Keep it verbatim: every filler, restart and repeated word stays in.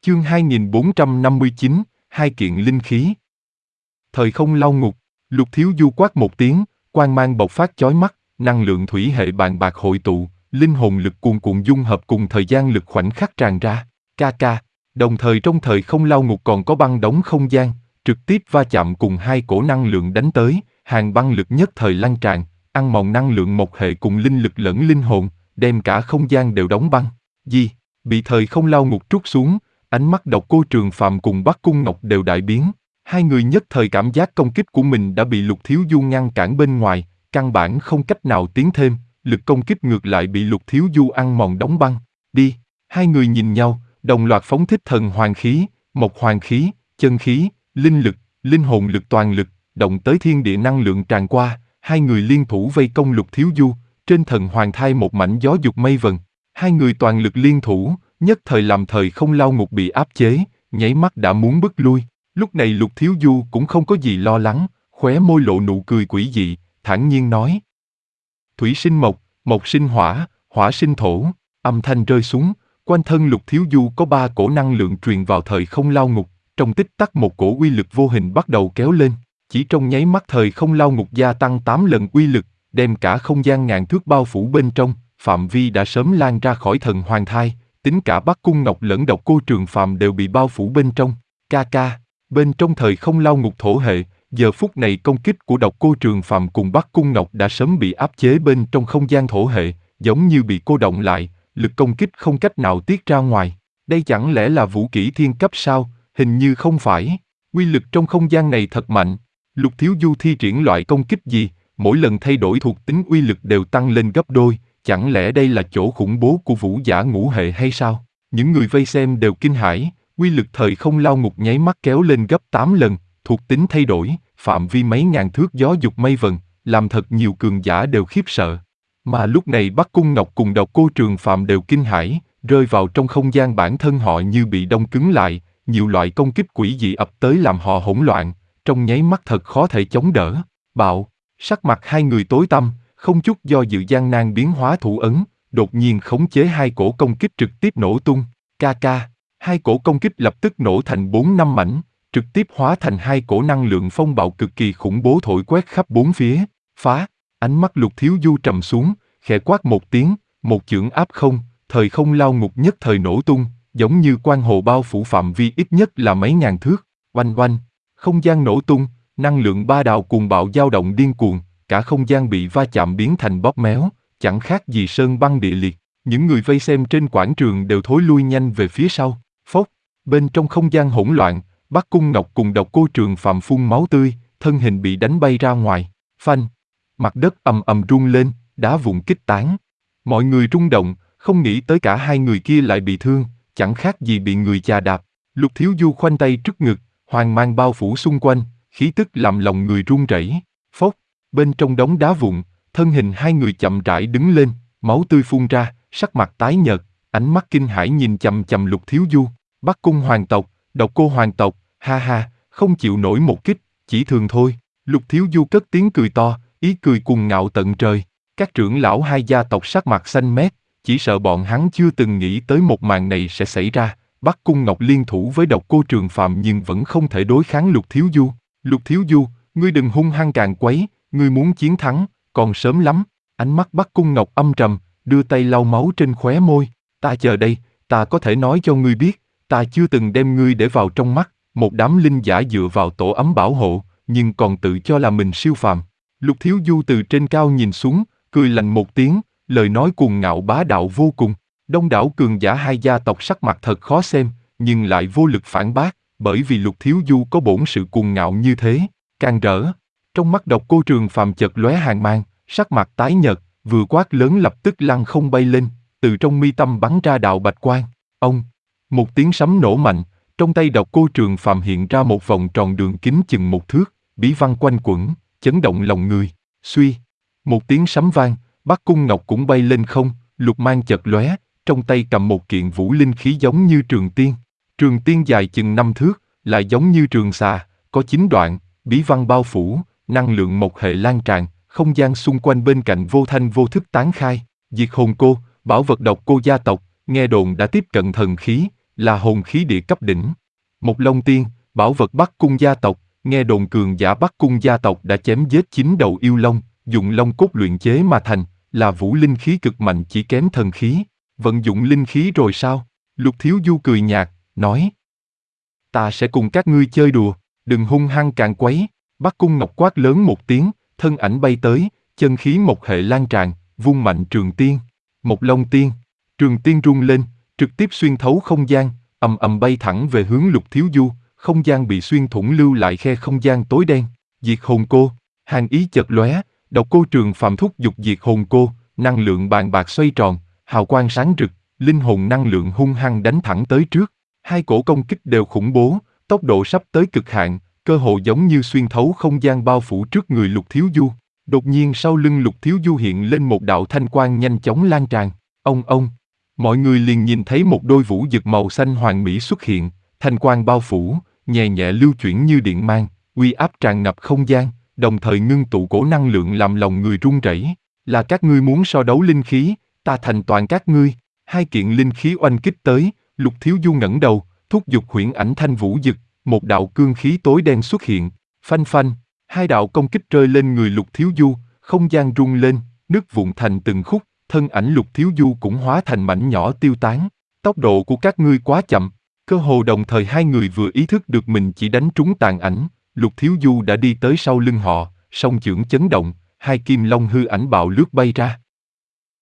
Chương hai nghìn bốn trăm năm mươi chín, hai kiện linh khí. Thời không lao ngục, Lục Thiếu Du quát một tiếng, quang mang bộc phát chói mắt, năng lượng thủy hệ bàn bạc hội tụ, linh hồn lực cuồn cuộn dung hợp cùng thời gian lực khoảnh khắc tràn ra. Ca ca, đồng thời trong thời không lao ngục còn có băng đóng không gian, trực tiếp va chạm cùng hai cổ năng lượng đánh tới, hàng băng lực nhất thời lan tràn, ăn mòn năng lượng một hệ cùng linh lực lẫn linh hồn, đem cả không gian đều đóng băng. Gì? Bị thời không lao ngục trút xuống, ánh mắt Độc Cô Trường Phàm cùng Bắc Cung Ngọc đều đại biến. Hai người nhất thời cảm giác công kích của mình đã bị Lục Thiếu Du ngăn cản bên ngoài, căn bản không cách nào tiến thêm, lực công kích ngược lại bị Lục Thiếu Du ăn mòn đóng băng. Đi! Hai người nhìn nhau, đồng loạt phóng thích thần hoàng khí, mộc hoàng khí, chân khí, linh lực, linh hồn lực toàn lực, động tới thiên địa năng lượng tràn qua, hai người liên thủ vây công Lục Thiếu Du, trên thần hoàng thai một mảnh gió dục mây vần. Hai người toàn lực liên thủ, nhất thời làm thời không lao ngục bị áp chế, nháy mắt đã muốn bứt lui. Lúc này Lục Thiếu Du cũng không có gì lo lắng, khóe môi lộ nụ cười quỷ dị, thản nhiên nói: Thủy sinh mộc, mộc sinh hỏa, hỏa sinh thổ. Âm thanh rơi xuống, quanh thân Lục Thiếu Du có ba cổ năng lượng truyền vào thời không lao ngục, trong tích tắc một cổ uy lực vô hình bắt đầu kéo lên, chỉ trong nháy mắt thời không lao ngục gia tăng tám lần uy lực, đem cả không gian ngàn thước bao phủ bên trong, phạm vi đã sớm lan ra khỏi thần hoàng thai, tính cả Bắc Cung Ngọc lẫn Độc Cô Trường Phàm đều bị bao phủ bên trong. Ca ca, bên trong thời không lao ngục thổ hệ, giờ phút này công kích của Độc Cô Trường Phàm cùng Bắc Cung Ngọc đã sớm bị áp chế bên trong không gian thổ hệ, giống như bị cô động lại, lực công kích không cách nào tiết ra ngoài. Đây chẳng lẽ là vũ kỹ thiên cấp sao? Hình như không phải. Uy lực trong không gian này thật mạnh. Lục Thiếu Du thi triển loại công kích gì, mỗi lần thay đổi thuộc tính uy lực đều tăng lên gấp đôi, chẳng lẽ đây là chỗ khủng bố của vũ giả ngũ hệ hay sao? Những người vây xem đều kinh hãi, uy lực thời không lao ngục nháy mắt kéo lên gấp tám lần, thuộc tính thay đổi, phạm vi mấy ngàn thước gió dục mây vần, làm thật nhiều cường giả đều khiếp sợ. Mà lúc này Bắc Cung Ngọc cùng Độc Cô Trường Phàm đều kinh hãi, rơi vào trong không gian bản thân họ như bị đông cứng lại, nhiều loại công kích quỷ dị ập tới làm họ hỗn loạn, trong nháy mắt thật khó thể chống đỡ. Bạo, sắc mặt hai người tối tăm, không chút do dự gian nan biến hóa thủ ấn, đột nhiên khống chế hai cổ công kích trực tiếp nổ tung. Ca ca, hai cổ công kích lập tức nổ thành bốn năm mảnh, trực tiếp hóa thành hai cổ năng lượng phong bạo cực kỳ khủng bố thổi quét khắp bốn phía. Phá! Ánh mắt Lục Thiếu Du trầm xuống, khẽ quát một tiếng, một chưởng áp không, thời không lao ngục nhất thời nổ tung, giống như quang hồ bao phủ phạm vi ít nhất là mấy ngàn thước. Oanh oanh, không gian nổ tung, năng lượng ba đạo cuồng bạo dao động điên cuồng, cả không gian bị va chạm biến thành bóp méo, chẳng khác gì sơn băng địa liệt. Những người vây xem trên quảng trường đều thối lui nhanh về phía sau. Phốc, bên trong không gian hỗn loạn, Bắc Cung Ngọc cùng Độc Cô Trường Phàm phun máu tươi, thân hình bị đánh bay ra ngoài. Phanh, mặt đất ầm ầm rung lên, đá vụn kích tán. Mọi người rung động, không nghĩ tới cả hai người kia lại bị thương, chẳng khác gì bị người chà đạp. Lục Thiếu Du khoanh tay trước ngực, hoàng mang bao phủ xung quanh, khí tức làm lòng người run rẩy. Phốc, bên trong đống đá vụn, thân hình hai người chậm rãi đứng lên, máu tươi phun ra, sắc mặt tái nhợt, ánh mắt kinh hãi nhìn chằm chằm Lục Thiếu Du. Bắc Cung hoàng tộc, Độc Cô hoàng tộc, ha ha, không chịu nổi một kích, chỉ thường thôi. Lục Thiếu Du cất tiếng cười to, ý cười cuồng ngạo tận trời. Các trưởng lão hai gia tộc sắc mặt xanh mét, chỉ sợ bọn hắn chưa từng nghĩ tới một màn này sẽ xảy ra. Bắc Cung Ngọc liên thủ với Độc Cô Trường Phàm nhưng vẫn không thể đối kháng Lục Thiếu Du. Lục Thiếu Du, ngươi đừng hung hăng càng quấy, ngươi muốn chiến thắng, còn sớm lắm. Ánh mắt Bắc Cung Ngọc âm trầm, đưa tay lau máu trên khóe môi. Ta chờ đây, ta có thể nói cho ngươi biết, ta chưa từng đem ngươi để vào trong mắt, một đám linh giả dựa vào tổ ấm bảo hộ, nhưng còn tự cho là mình siêu phàm. Lục Thiếu Du từ trên cao nhìn xuống, cười lạnh một tiếng, lời nói cuồng ngạo bá đạo vô cùng. Đông đảo cường giả hai gia tộc sắc mặt thật khó xem, nhưng lại vô lực phản bác, bởi vì Lục Thiếu Du có bổn sự cuồng ngạo như thế, càng rỡ. Trong mắt Độc Cô Trường Phàm chợt lóe hàn mang, sắc mặt tái nhợt, vừa quát lớn lập tức lăng không bay lên, từ trong mi tâm bắn ra đạo bạch quang. Ông, một tiếng sấm nổ mạnh, trong tay Độc Cô Trường Phàm hiện ra một vòng tròn đường kính chừng một thước, bí văn quanh quẩn, chấn động lòng người. Suy, một tiếng sấm vang, Bắc Cung Ngọc cũng bay lên không, lục mang chợt lóe, trong tay cầm một kiện vũ linh khí giống như trường tiên. Trường tiên dài chừng năm thước, lại giống như trường xà, có chín đoạn, bí văn bao phủ, năng lượng một hệ lan tràn, không gian xung quanh bên cạnh vô thanh vô thức tán khai. Diệt hồn cô, bảo vật Độc Cô gia tộc, nghe đồn đã tiếp cận thần khí, là hồn khí địa cấp đỉnh. Một Long Tiên, bảo vật Bắc Cung gia tộc, nghe đồn cường giả Bắc Cung gia tộc đã chém giết chín đầu yêu long, dùng long cốt luyện chế mà thành, là vũ linh khí cực mạnh chỉ kém thần khí. Vận dụng linh khí rồi sao? Lục Thiếu Du cười nhạt, nói. Ta sẽ cùng các ngươi chơi đùa, đừng hung hăng càn quấy. Bắc Cung Ngọc quát lớn một tiếng, thân ảnh bay tới, chân khí một hệ lan tràn, vung mạnh trường tiên. Một Long Tiên, trường tiên rung lên, trực tiếp xuyên thấu không gian, ầm ầm bay thẳng về hướng Lục Thiếu Du, không gian bị xuyên thủng lưu lại khe không gian tối đen. Diệt hồn cô, hàn ý chợt lóe, độc cô Trường Phạm thúc giục diệt hồn cô, năng lượng bàn bạc xoay tròn, hào quang sáng rực, linh hồn năng lượng hung hăng đánh thẳng tới trước. Hai cổ công kích đều khủng bố, tốc độ sắp tới cực hạn, cơ hồ giống như xuyên thấu không gian bao phủ trước người Lục Thiếu Du. Đột nhiên sau lưng Lục Thiếu Du hiện lên một đạo thanh quang nhanh chóng lan tràn. Ông ông, mọi người liền nhìn thấy một đôi vũ dực màu xanh hoàng mỹ xuất hiện, thanh quang bao phủ, nhẹ nhẹ lưu chuyển như điện mang, uy áp tràn ngập không gian, đồng thời ngưng tụ cổ năng lượng làm lòng người run rẩy. Là các ngươi muốn so đấu linh khí, ta thành toàn các ngươi. Hai kiện linh khí oanh kích tới, Lục Thiếu Du ngẩng đầu, thúc giục huyễn ảnh thanh vũ dực, một đạo cương khí tối đen xuất hiện, phanh phanh, hai đạo công kích rơi lên người Lục Thiếu Du, không gian rung lên, nứt vụn thành từng khúc, thân ảnh Lục Thiếu Du cũng hóa thành mảnh nhỏ tiêu tán. Tốc độ của các ngươi quá chậm. Cơ hồ đồng thời hai người vừa ý thức được mình chỉ đánh trúng tàn ảnh, Lục Thiếu Du đã đi tới sau lưng họ, song chưởng chấn động, hai kim long hư ảnh bạo lướt bay ra.